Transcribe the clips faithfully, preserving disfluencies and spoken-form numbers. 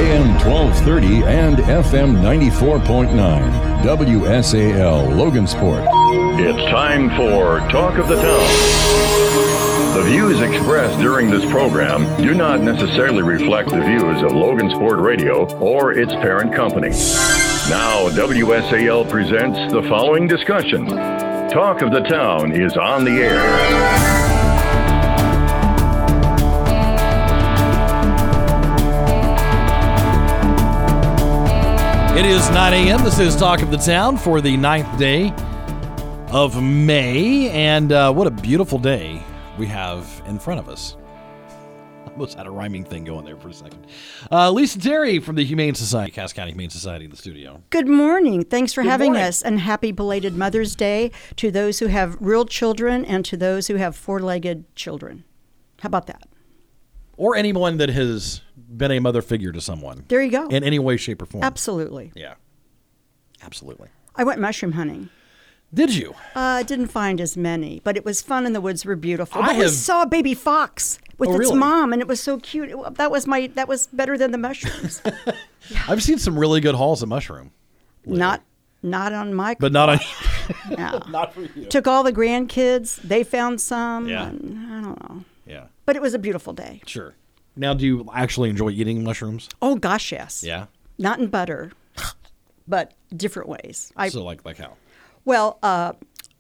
A M twelve thirty and F M ninety-four point nine. W S A L Logansport. It's time for Talk of the Town. The views expressed during this program do not necessarily reflect the views of Logansport Radio or its parent company. Now, W S A L presents the following discussion. Talk of the Town is on the air. It is nine a.m. This is Talk of the Town for the ninth day of May. And uh, what a beautiful day we have in front of us. Almost had a rhyming thing going there for a second. Uh, Lisa Terry from the Humane Society, Cass County Humane Society in the studio. Good morning. Thanks for Good having morning. us, and happy belated Mother's Day to those who have real children and to those who have four-legged children. How about that? Or anyone that has been a mother figure to someone. There you go. In any way, shape, or form. Absolutely. Yeah. Absolutely. I went mushroom hunting. Did you? I uh, didn't find as many, but it was fun and the woods were beautiful. I But we have- saw a baby fox with Oh, its really? mom, and it was so cute. It- that was my. That was better than the mushrooms. I've seen some really good hauls of mushroom. not, not on my. But not on No. not for you. Took all the grandkids. They found some. Yeah. And I don't know, Yeah. but it was a beautiful day. Sure. Now, do you actually enjoy eating mushrooms? Oh gosh, yes. Yeah. Not in butter, but different ways. I So like like how? well, uh,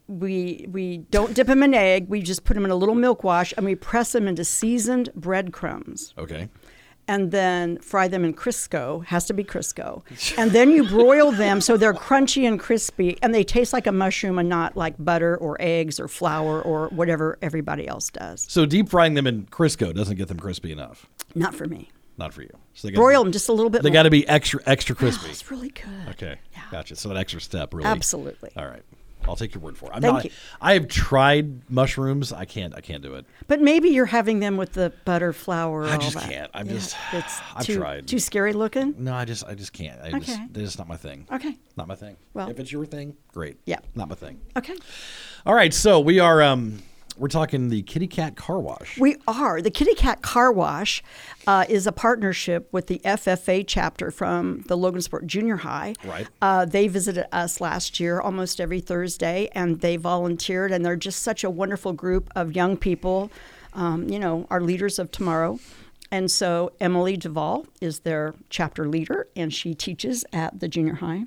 we we don't dip them in egg. We just put them in a little milk wash and we press them into seasoned breadcrumbs, Okay. and then fry them in Crisco. Has to be Crisco, and then you broil them so they're crunchy and crispy, and they taste like a mushroom and not like butter or eggs or flour or whatever everybody else does. So deep frying them in Crisco doesn't get them crispy enough. Not for me. Not for you. So they gotta Broil be- them just a little bit. They more. got to be extra extra crispy. Oh, it's really good. Okay. Yeah. Gotcha. So an extra step, really. Absolutely. All right. I'll take your word for it. I'm Thank not, you. I have tried mushrooms. I can't. I can't do it. But maybe you're having them with the butter, flour, I all just that. can't. I'm Yeah, just- It's I've too, tried. Too scary looking? No, I just. I just can't. I just. Okay. It's just not my thing. Okay. Not my thing. Well- if it's your thing, great. Yeah. Not my thing. Okay. All right. So we are. Um, we're talking the Kitty Cat Car Wash. We are. The Kitty Cat Car Wash uh, is a partnership with the F F A chapter from the Logansport Junior High. Right. Uh, they visited us last year almost every Thursday, and they volunteered, and they're just such a wonderful group of young people, um, you know, our leaders of tomorrow. And so Emily Duvall is their chapter leader, and she teaches at the junior high.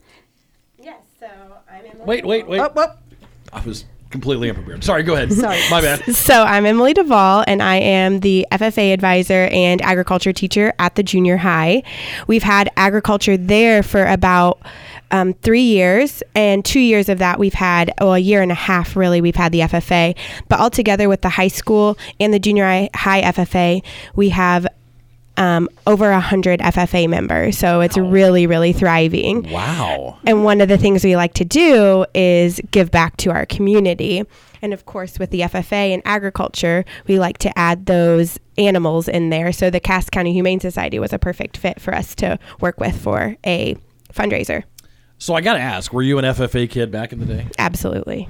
Yes, so I'm Emily. Wait. Wait. Wait. Oh, whoop. I was completely unprepared. Sorry. Go ahead. Sorry. My bad. So I'm Emily Duvall, and I am the F F A advisor and agriculture teacher at the junior high. We've had agriculture there for about um, three years, and two years of that we've had, well, a year and a half really, we've had the F F A. But altogether with the high school and the junior high, high F F A, we have um, over one hundred F F A members. So it's really, really thriving. Wow. And one of the things we like to do is give back to our community. And of course, with the F F A and agriculture, we like to add those animals in there. So the Cass County Humane Society was a perfect fit for us to work with for a fundraiser. So I got to ask, were you an F F A kid back in the day? Absolutely.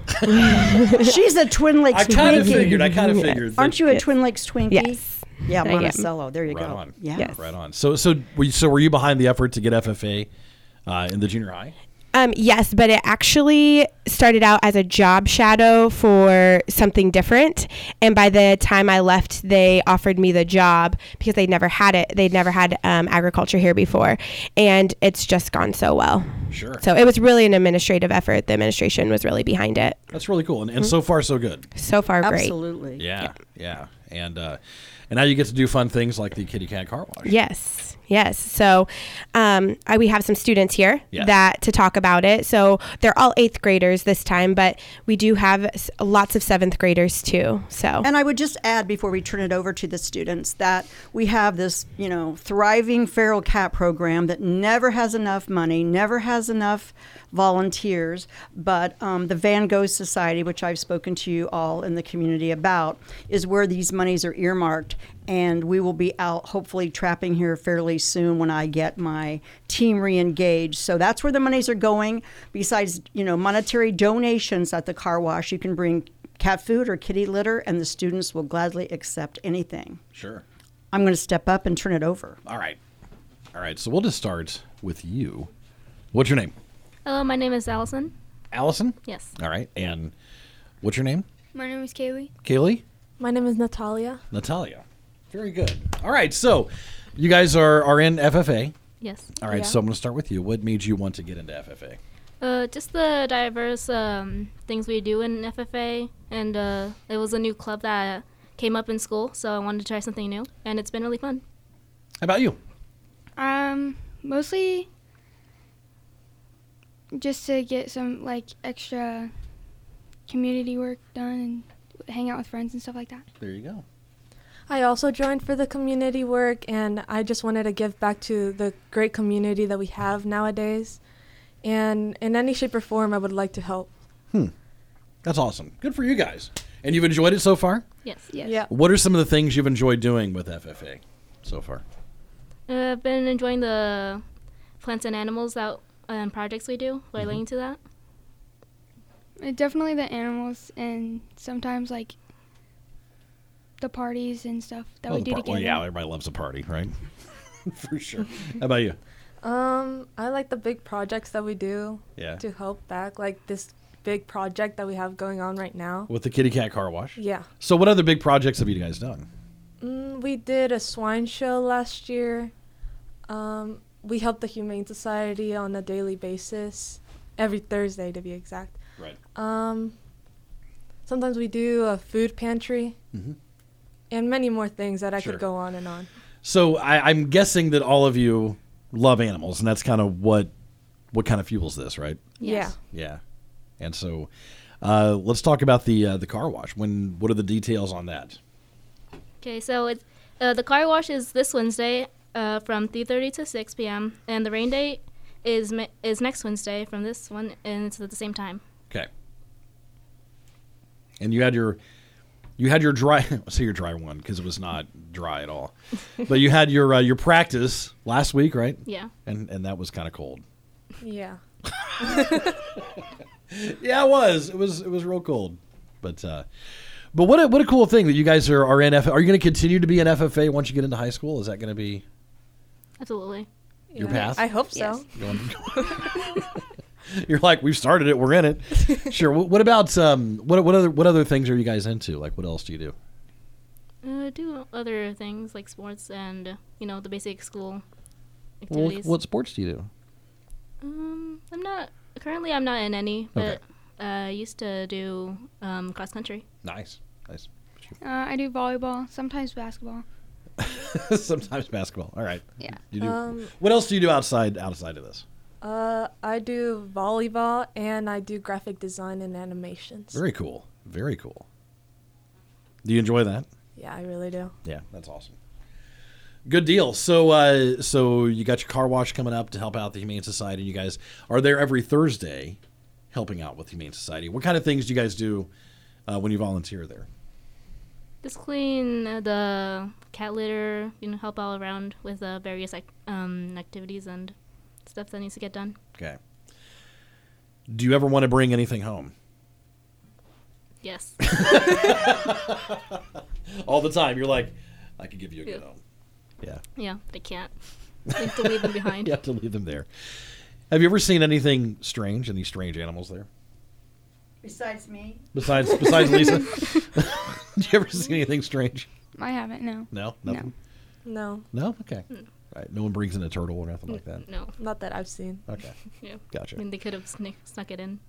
She's a Twin Lakes I kind of Twinkie. figured. I kind of figured. that- Aren't you a Yes. Twin Lakes Twinkie? Yes. Yeah, I am. Monticello. There you Right go. on. Yeah. Yes. Right on. So, so were you, so were you behind the effort to get F F A uh, in the junior high? Um, yes, but it actually started out as a job shadow for something different. And by the time I left, they offered me the job because they'd never had it. They'd never had um, agriculture here before. And it's just gone so well. Sure. So it was really an administrative effort. The administration was really behind it. That's really cool, and, and so far so good. So far, great. Absolutely. Yeah, yeah, and uh, and now you get to do fun things like the Kitty Cat Car Wash. Yes, yes. So um, I, we have some students here Yes. that to talk about it. So they're all eighth graders this time, but we do have s- lots of seventh graders too. So And I would just add before we turn it over to the students that we have this, you know, thriving feral cat program that never has enough money, never has enough volunteers, but um, the Van Gogh Society, which I've spoken to you all in the community about, is where these monies are earmarked. And we will be out hopefully trapping here fairly soon when I get my team re-engaged. So that's where the monies are going. Besides, you know, monetary donations at the car wash, you can bring cat food or kitty litter, and the students will gladly accept anything. Sure. I'm going to step up and turn it over. All right. All right, so we'll just start with you. What's your name? Hello, my name is Allison. Allison? Yes. All right, and what's your name? My name is Kaylee. Kaylee? My name is Natalia. Natalia. Very good. All right, so you guys are, are in F F A. Yes. All right, Yeah. so I'm going to start with you. What made you want to get into F F A? Uh, just the diverse um, things we do in F F A, and uh, it was a new club that came up in school, so I wanted to try something new, and it's been really fun. How about you? Um, mostly just to get some like extra community work done and hang out with friends and stuff like that. There you go. I also joined for the community work, and I just wanted to give back to the great community that we have nowadays. And in any shape or form, I would like to help. That's awesome. Good for you guys. And you've enjoyed it so far? Yes. Yes. Yeah. What are some of the things you've enjoyed doing with F F A so far? Uh, I've been enjoying the plants and animals that um, projects we do relating to that. Uh, Definitely the animals and sometimes like the parties and stuff that Well, we the do par- together. well, yeah, everybody loves a party, right? For sure. How about you? Um, I like the big projects that we do Yeah. to help back, like this big project that we have going on right now. With the Kitty Cat Car Wash? Yeah. So what other big projects have you guys done? Mm, we did a swine show last year. Um, we help the Humane Society on a daily basis, every Thursday to be exact. Right. Um, sometimes we do a food pantry, Mhm. and many more things that I Sure. could go on and on. So I, I'm guessing that all of you love animals, and that's kind of what what kind of fuels this, right? Yes. Yeah. And so uh, let's talk about the uh, the car wash. When what are the details on that? Okay, so it's, uh, the car wash is this Wednesday uh, from three thirty to six p.m., and the rain date is me- is next Wednesday from this one, and it's at the same time. Okay. And you had your you had your dry I'll say your dry one because it was not dry at all. But you had your uh, your practice last week, right? Yeah. And and that was kind of cold. Yeah. Yeah, it was. It was it was real cold. But uh but what a, what a cool thing that you guys are, are in F. Are you going to continue to be in F F A once you get into high school? Is that going to be Absolutely. your Yeah. path? I hope so. Yes. You're like, we've started it, we're in it. Sure. Wh- What about um what what other what other things are you guys into? Like what else do you do? Uh, do other things like sports and, uh, you know, the basic school Well, activities. what sports do you do? Um, I'm not currently. I'm not in any, but uh, I used to do um, cross country. Nice. Nice. Uh, I do volleyball, sometimes basketball. Sometimes basketball. All right. Yeah. You do. Um, What else do you do outside outside of this? Uh, I do volleyball and I do graphic design and animations. Very cool. Very cool. Do you enjoy that? Yeah, I really do. Yeah, that's awesome. Good deal. So, uh, so you got your car wash coming up to help out the Humane Society. You guys are there every Thursday, helping out with the Humane Society. What kind of things do you guys do uh, when you volunteer there? Just clean uh, the cat litter, you know, help out around with uh, various ac- um, activities and stuff that needs to get done. Okay. Do you ever want to bring anything home? Yes. All the time. You're like, I could give you a good Yeah. home. Yeah. Yeah, but I can't. I have to leave them behind. You have to leave them there. Have you ever seen anything strange? Any strange animals there? Besides me? Besides besides Lisa? Did you ever see anything strange? I haven't, no. No? Nothing? No, No? Okay. Right. No one brings in a turtle or nothing like that? No. not that I've seen. Okay. Yeah. Gotcha. I mean, they could have snick, snuck it in.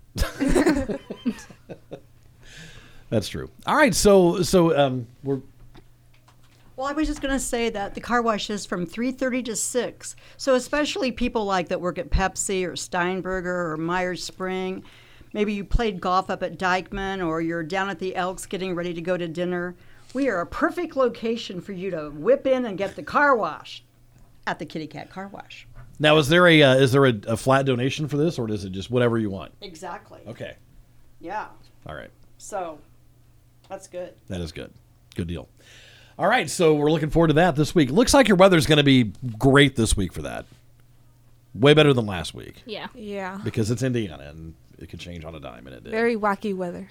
That's true. All right. So so um we're Well, I was just going to say that the car wash is from three thirty to six. So especially people like that work at Pepsi or Steinberger or Myers Spring, maybe you played golf up at Dykeman or you're down at the Elks getting ready to go to dinner. We are a perfect location for you to whip in and get the car wash at the Kitty Cat Car Wash. now is there a uh, is there a, a flat donation for this or is it just whatever you want? Exactly. Okay. Yeah. All right. So that's good. That is good. Good deal. All right, so we're looking forward to that this week. Looks like your weather's going to be great this week for that. Way better than last week Yeah. Yeah. because it's Indiana and it could change on a dime, and it did. Very wacky weather.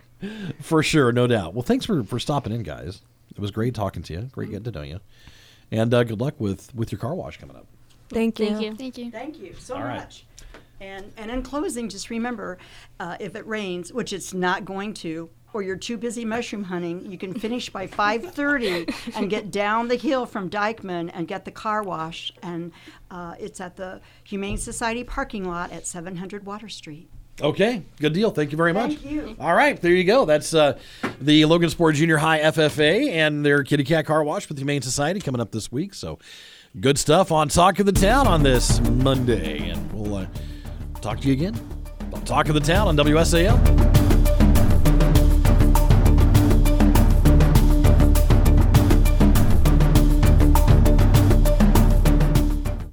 For sure, no doubt. Well, thanks for, for stopping in, guys. It was great talking to you. Great getting to know you. And uh, good luck with, with your car wash coming up. Thank you. Thank you. Thank you. Thank you so All right. much. And and in closing, just remember, uh, if it rains, which it's not going to, or you're too busy mushroom hunting, you can finish by five thirty and get down the hill from Dykeman and get the car wash. And uh, it's at the Humane Society parking lot at seven hundred Water Street. Okay, good deal. Thank you very much. Thank you. All right, there you go. That's uh, the Logansport Junior High F F A and their kitty cat car wash with the Humane Society coming up this week. So good stuff on Talk of the Town on this Monday. And we'll uh, talk to you again on Talk of the Town on W S A L.